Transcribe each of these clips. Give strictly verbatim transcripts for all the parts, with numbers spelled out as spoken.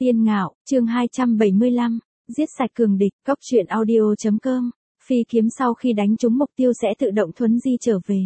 Tiên Ngạo, chương hai trăm bảy mươi lăm, giết sạch cường địch, cóc truyện audio.com, phi kiếm sau khi đánh trúng mục tiêu sẽ tự động thuấn di trở về.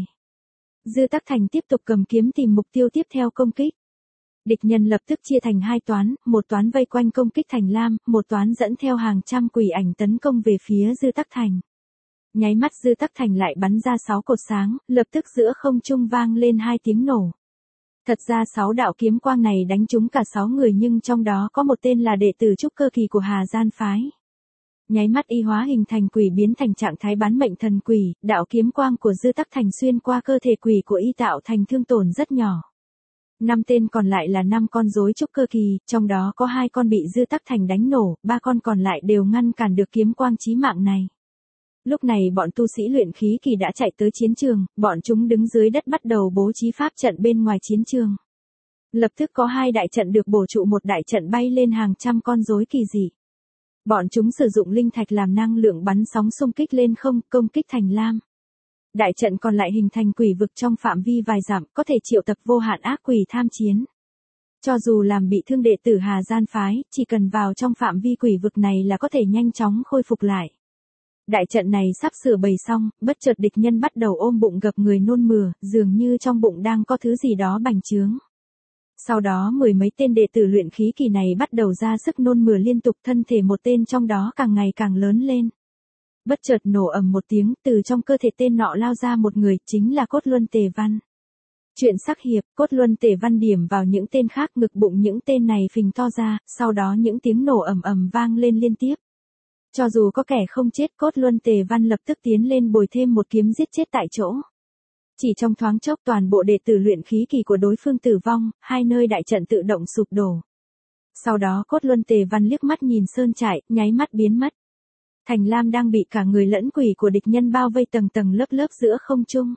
Dư Tắc Thành tiếp tục cầm kiếm tìm mục tiêu tiếp theo công kích. Địch nhân lập tức chia thành hai toán, một toán vây quanh công kích Thành Lam, một toán dẫn theo hàng trăm quỷ ảnh tấn công về phía Dư Tắc Thành. Nháy mắt Dư Tắc Thành lại bắn ra sáu cột sáng, lập tức giữa không trung vang lên hai tiếng nổ. Thật ra sáu đạo kiếm quang này đánh trúng cả sáu người nhưng trong đó có một tên là đệ tử trúc cơ kỳ của Hà Gian Phái. Nháy mắt y hóa hình thành quỷ biến thành trạng thái bán mệnh thần quỷ, đạo kiếm quang của Dư Tắc Thành xuyên qua cơ thể quỷ của y tạo thành thương tổn rất nhỏ. Năm tên còn lại là năm con rối trúc cơ kỳ, trong đó có hai con bị Dư Tắc Thành đánh nổ, ba con còn lại đều ngăn cản được kiếm quang chí mạng này. Lúc này bọn tu sĩ luyện khí kỳ đã chạy tới chiến trường, bọn chúng đứng dưới đất bắt đầu bố trí pháp trận bên ngoài chiến trường. Lập tức có hai đại trận được bổ trụ, một đại trận bay lên hàng trăm con rối kỳ dị. Bọn chúng sử dụng linh thạch làm năng lượng bắn sóng xung kích lên không, công kích Thành Lam. Đại trận còn lại hình thành quỷ vực trong phạm vi vài dặm, có thể triệu tập vô hạn ác quỷ tham chiến. Cho dù làm bị thương đệ tử Hà Gian Phái, chỉ cần vào trong phạm vi quỷ vực này là có thể nhanh chóng khôi phục lại. Đại trận này sắp sửa bày xong, bất chợt địch nhân bắt đầu ôm bụng gập người nôn mửa, dường như trong bụng đang có thứ gì đó bành trướng. Sau đó mười mấy tên đệ tử luyện khí kỳ này bắt đầu ra sức nôn mửa liên tục, thân thể một tên trong đó càng ngày càng lớn lên. Bất chợt nổ ầm một tiếng, từ trong cơ thể tên nọ lao ra một người, chính là Cốt Luân Tề Văn. Chuyện sắc hiệp, Cốt Luân Tề Văn điểm vào những tên khác, ngực bụng những tên này phình to ra, sau đó những tiếng nổ ầm ầm vang lên liên tiếp. Cho dù có kẻ không chết, Cốt Luân Tề Văn lập tức tiến lên bồi thêm một kiếm giết chết tại chỗ. Chỉ trong thoáng chốc toàn bộ đệ tử luyện khí kỳ của đối phương tử vong, hai nơi đại trận tự động sụp đổ. Sau đó Cốt Luân Tề Văn liếc mắt nhìn sơn trại, nháy mắt biến mất. Thành Lam đang bị cả người lẫn quỷ của địch nhân bao vây tầng tầng lớp lớp giữa không trung.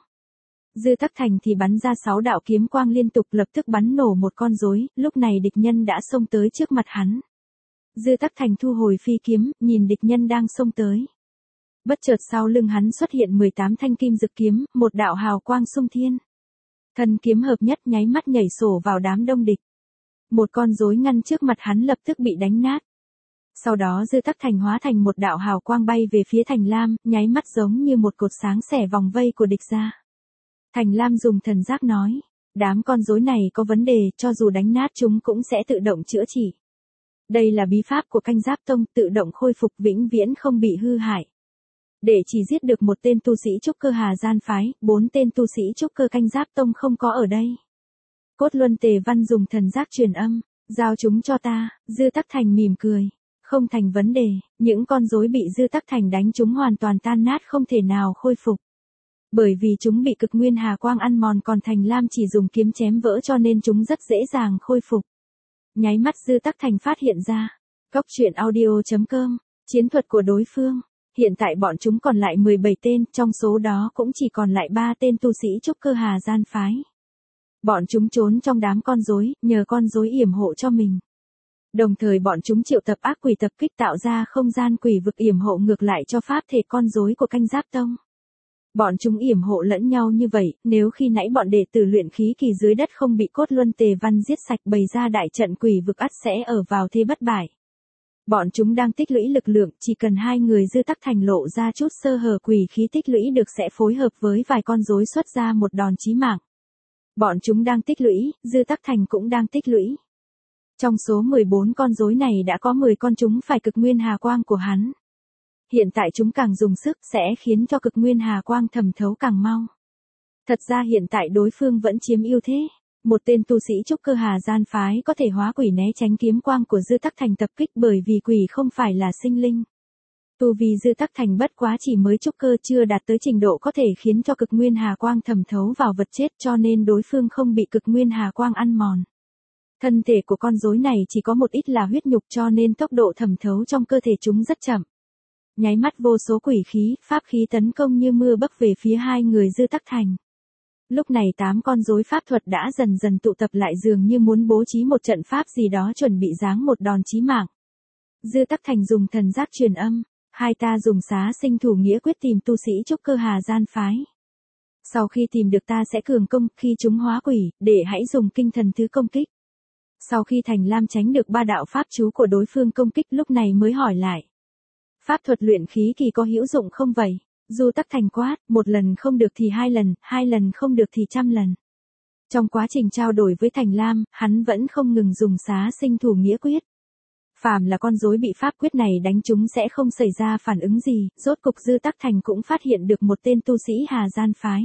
Dư Tắc Thành thì bắn ra sáu đạo kiếm quang liên tục, lập tức bắn nổ một con rối, lúc này địch nhân đã xông tới trước mặt hắn. Dư Tắc Thành thu hồi phi kiếm, nhìn địch nhân đang xông tới. Bất chợt sau lưng hắn xuất hiện mười tám thanh kim dực kiếm, một đạo hào quang xung thiên. Thần kiếm hợp nhất nháy mắt nhảy sổ vào đám đông địch. Một con rối ngăn trước mặt hắn lập tức bị đánh nát. Sau đó Dư Tắc Thành hóa thành một đạo hào quang bay về phía Thành Lam, nháy mắt giống như một cột sáng xẻ vòng vây của địch ra. Thành Lam dùng thần giác nói, đám con rối này có vấn đề, cho dù đánh nát chúng cũng sẽ tự động chữa trị. Đây là bí pháp của Canh Giáp Tông, tự động khôi phục vĩnh viễn không bị hư hại. Để chỉ giết được một tên tu sĩ trúc cơ Hà Gian Phái, bốn tên tu sĩ trúc cơ Canh Giáp Tông không có ở đây. Cốt Luân Tề Văn dùng thần giác truyền âm, giao chúng cho ta. Dư Tắc Thành mỉm cười, không thành vấn đề, những con rối bị Dư Tắc Thành đánh chúng hoàn toàn tan nát, không thể nào khôi phục. Bởi vì chúng bị cực nguyên hà quang ăn mòn, còn Thành Lam chỉ dùng kiếm chém vỡ cho nên chúng rất dễ dàng khôi phục. Nháy mắt Dư Tắc Thành phát hiện ra, cóc truyện audio.com, chiến thuật của đối phương. Hiện tại bọn chúng còn lại mười bảy tên, trong số đó cũng chỉ còn lại ba tên tu sĩ trúc cơ Hà Gian Phái. Bọn chúng trốn trong đám con rối, nhờ con rối yểm hộ cho mình. Đồng thời bọn chúng triệu tập ác quỷ tập kích, tạo ra không gian quỷ vực yểm hộ ngược lại cho pháp thể con rối của Canh Giáp Tông. Bọn chúng yểm hộ lẫn nhau như vậy, nếu khi nãy bọn đệ tử luyện khí kỳ dưới đất không bị Cốt Luân Tề Văn giết sạch, bày ra đại trận quỷ vực ắt sẽ ở vào thế bất bại. Bọn chúng đang tích lũy lực lượng, chỉ cần hai người Dư Tắc Thành lộ ra chút sơ hở, quỷ khí tích lũy được sẽ phối hợp với vài con rối xuất ra một đòn chí mạng. Bọn chúng đang tích lũy, Dư Tắc Thành cũng đang tích lũy. Trong số mười bốn con rối này đã có mười con chúng phải cực nguyên hà quang của hắn. Hiện tại chúng càng dùng sức sẽ khiến cho cực nguyên hà quang thẩm thấu càng mau. Thật ra hiện tại đối phương vẫn chiếm ưu thế. Một tên tu sĩ trúc cơ Hà Gian Phái có thể hóa quỷ né tránh kiếm quang của Dư Tắc Thành tập kích, bởi vì quỷ không phải là sinh linh. Tu vì Dư Tắc Thành bất quá chỉ mới trúc cơ, chưa đạt tới trình độ có thể khiến cho cực nguyên hà quang thẩm thấu vào vật chết, cho nên đối phương không bị cực nguyên hà quang ăn mòn. Thân thể của con rối này chỉ có một ít là huyết nhục, cho nên tốc độ thẩm thấu trong cơ thể chúng rất chậm. Nháy mắt vô số quỷ khí, pháp khí tấn công như mưa bấc về phía hai người Dư Tắc Thành. Lúc này tám con rối pháp thuật đã dần dần tụ tập lại, dường như muốn bố trí một trận pháp gì đó chuẩn bị giáng một đòn chí mạng. Dư Tắc Thành dùng thần giác truyền âm, hai ta dùng xá sinh thủ nghĩa quyết tìm tu sĩ trúc cơ Hà Gian Phái. Sau khi tìm được ta sẽ cường công, khi chúng hóa quỷ, để hãy dùng kinh thần thứ công kích. Sau khi Thành Lam tránh được ba đạo pháp chú của đối phương công kích lúc này mới hỏi lại. Pháp thuật luyện khí kỳ có hữu dụng không vậy? Du Tắc Thành quát, một lần không được thì hai lần, hai lần không được thì trăm lần. Trong quá trình trao đổi với Thành Lam, hắn vẫn không ngừng dùng xá sinh thủ nghĩa quyết. Phàm là con rối bị pháp quyết này đánh trúng sẽ không xảy ra phản ứng gì, rốt cục Dư Tắc Thành cũng phát hiện được một tên tu sĩ Hà Gian phái.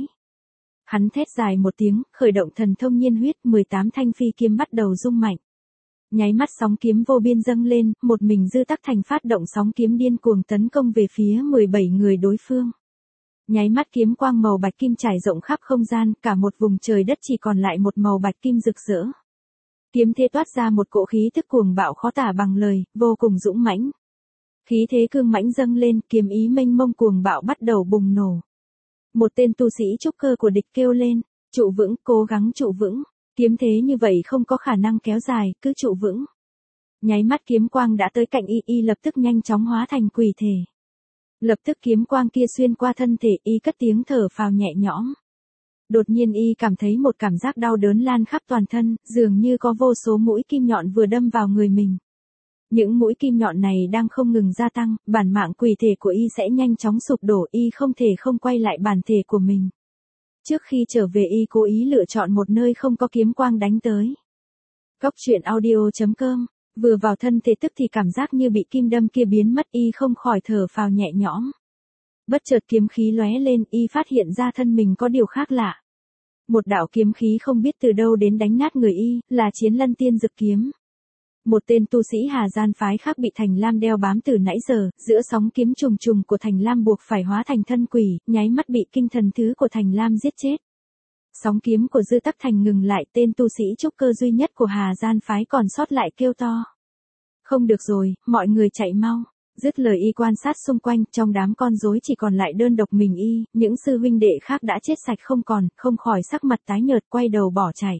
Hắn thét dài một tiếng, khởi động thần thông nhiên huyết, mười tám thanh phi kiếm bắt đầu rung mạnh. Nháy mắt sóng kiếm vô biên dâng lên, một mình Dư Tắc Thành phát động sóng kiếm điên cuồng tấn công về phía mười bảy người đối phương. Nháy mắt kiếm quang màu bạch kim trải rộng khắp không gian, cả một vùng trời đất chỉ còn lại một màu bạch kim rực rỡ. Kiếm thế toát ra một cỗ khí tức cuồng bạo khó tả bằng lời, vô cùng dũng mãnh. Khí thế cương mãnh dâng lên, kiếm ý mênh mông cuồng bạo bắt đầu bùng nổ. Một tên tu sĩ trúc cơ của địch kêu lên, trụ vững, cố gắng trụ vững. Kiếm thế như vậy không có khả năng kéo dài, cứ trụ vững. Nháy mắt kiếm quang đã tới cạnh y, y lập tức nhanh chóng hóa thành quỷ thể. Lập tức kiếm quang kia xuyên qua thân thể y, cất tiếng thở phào nhẹ nhõm. Đột nhiên y cảm thấy một cảm giác đau đớn lan khắp toàn thân, dường như có vô số mũi kim nhọn vừa đâm vào người mình. Những mũi kim nhọn này đang không ngừng gia tăng, bản mạng quỷ thể của y sẽ nhanh chóng sụp đổ, y không thể không quay lại bản thể của mình. Trước khi trở về y cố ý lựa chọn một nơi không có kiếm quang đánh tới. Góc truyện audio chấm com, vừa vào thân thể tức thì cảm giác như bị kim đâm kia biến mất, y không khỏi thở phào nhẹ nhõm. Bất chợt kiếm khí lóe lên, y phát hiện ra thân mình có điều khác lạ. Một đạo kiếm khí không biết từ đâu đến đánh nát người y, là Chiến Lân Tiên Dực kiếm. Một tên tu sĩ Hà Gian phái khác bị Thành Lam đeo bám từ nãy giờ, giữa sóng kiếm trùng trùng của Thành Lam buộc phải hóa thành thân quỷ, nháy mắt bị kinh thần thứ của Thành Lam giết chết. Sóng kiếm của Dư Tắc Thành ngừng lại, tên tu sĩ trúc cơ duy nhất của Hà Gian phái còn sót lại kêu to. Không được rồi, mọi người chạy mau. Dứt lời y quan sát xung quanh, trong đám con rối chỉ còn lại đơn độc mình y, những sư huynh đệ khác đã chết sạch không còn, không khỏi sắc mặt tái nhợt quay đầu bỏ chạy.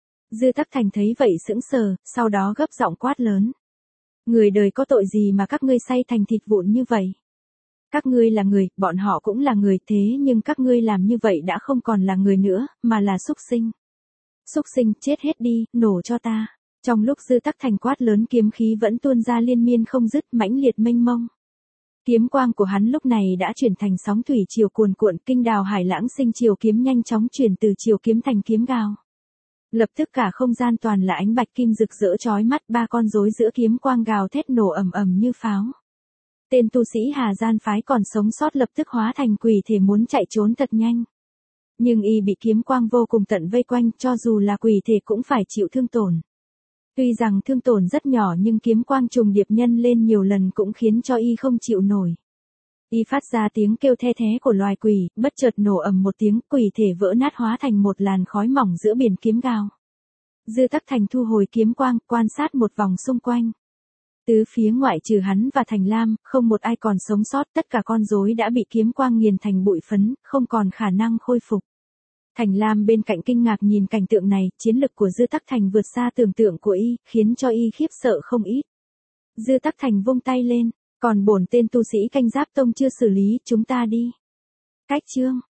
Dư Tắc Thành thấy vậy sững sờ, sau đó gấp giọng quát lớn. Người đời có tội gì mà các ngươi xay thành thịt vụn như vậy? Các ngươi là người, bọn họ cũng là người, thế nhưng các ngươi làm như vậy đã không còn là người nữa, mà là súc sinh. Súc sinh, chết hết đi, nổ cho ta. Trong lúc Dư Tắc Thành quát lớn kiếm khí vẫn tuôn ra liên miên không dứt, mãnh liệt mênh mông. Kiếm quang của hắn lúc này đã chuyển thành sóng thủy triều cuồn cuộn, kinh đào hải lãng sinh chiều kiếm nhanh chóng chuyển từ chiều kiếm thành kiếm gào. Lập tức cả không gian toàn là ánh bạch kim rực rỡ chói mắt, ba con rối giữa kiếm quang gào thét nổ ầm ầm như pháo. Tên tu sĩ Hà Gian phái còn sống sót lập tức hóa thành quỷ thể muốn chạy trốn thật nhanh. Nhưng y bị kiếm quang vô cùng tận vây quanh, cho dù là quỷ thể cũng phải chịu thương tổn. Tuy rằng thương tổn rất nhỏ nhưng kiếm quang trùng điệp nhân lên nhiều lần cũng khiến cho y không chịu nổi. Y phát ra tiếng kêu the thé của loài quỷ, bất chợt nổ ầm một tiếng, quỷ thể vỡ nát hóa thành một làn khói mỏng giữa biển kiếm gào. Dư Tắc Thành thu hồi kiếm quang, quan sát một vòng xung quanh. Tứ phía ngoại trừ hắn và Thành Lam, không một ai còn sống sót, tất cả con rối đã bị kiếm quang nghiền thành bụi phấn, không còn khả năng khôi phục. Thành Lam bên cạnh kinh ngạc nhìn cảnh tượng này, chiến lực của Dư Tắc Thành vượt xa tưởng tượng của y, khiến cho y khiếp sợ không ít. Dư Tắc Thành vung tay lên, còn bổn tên tu sĩ canh giáp tông chưa xử lý, chúng ta đi. Cách chương.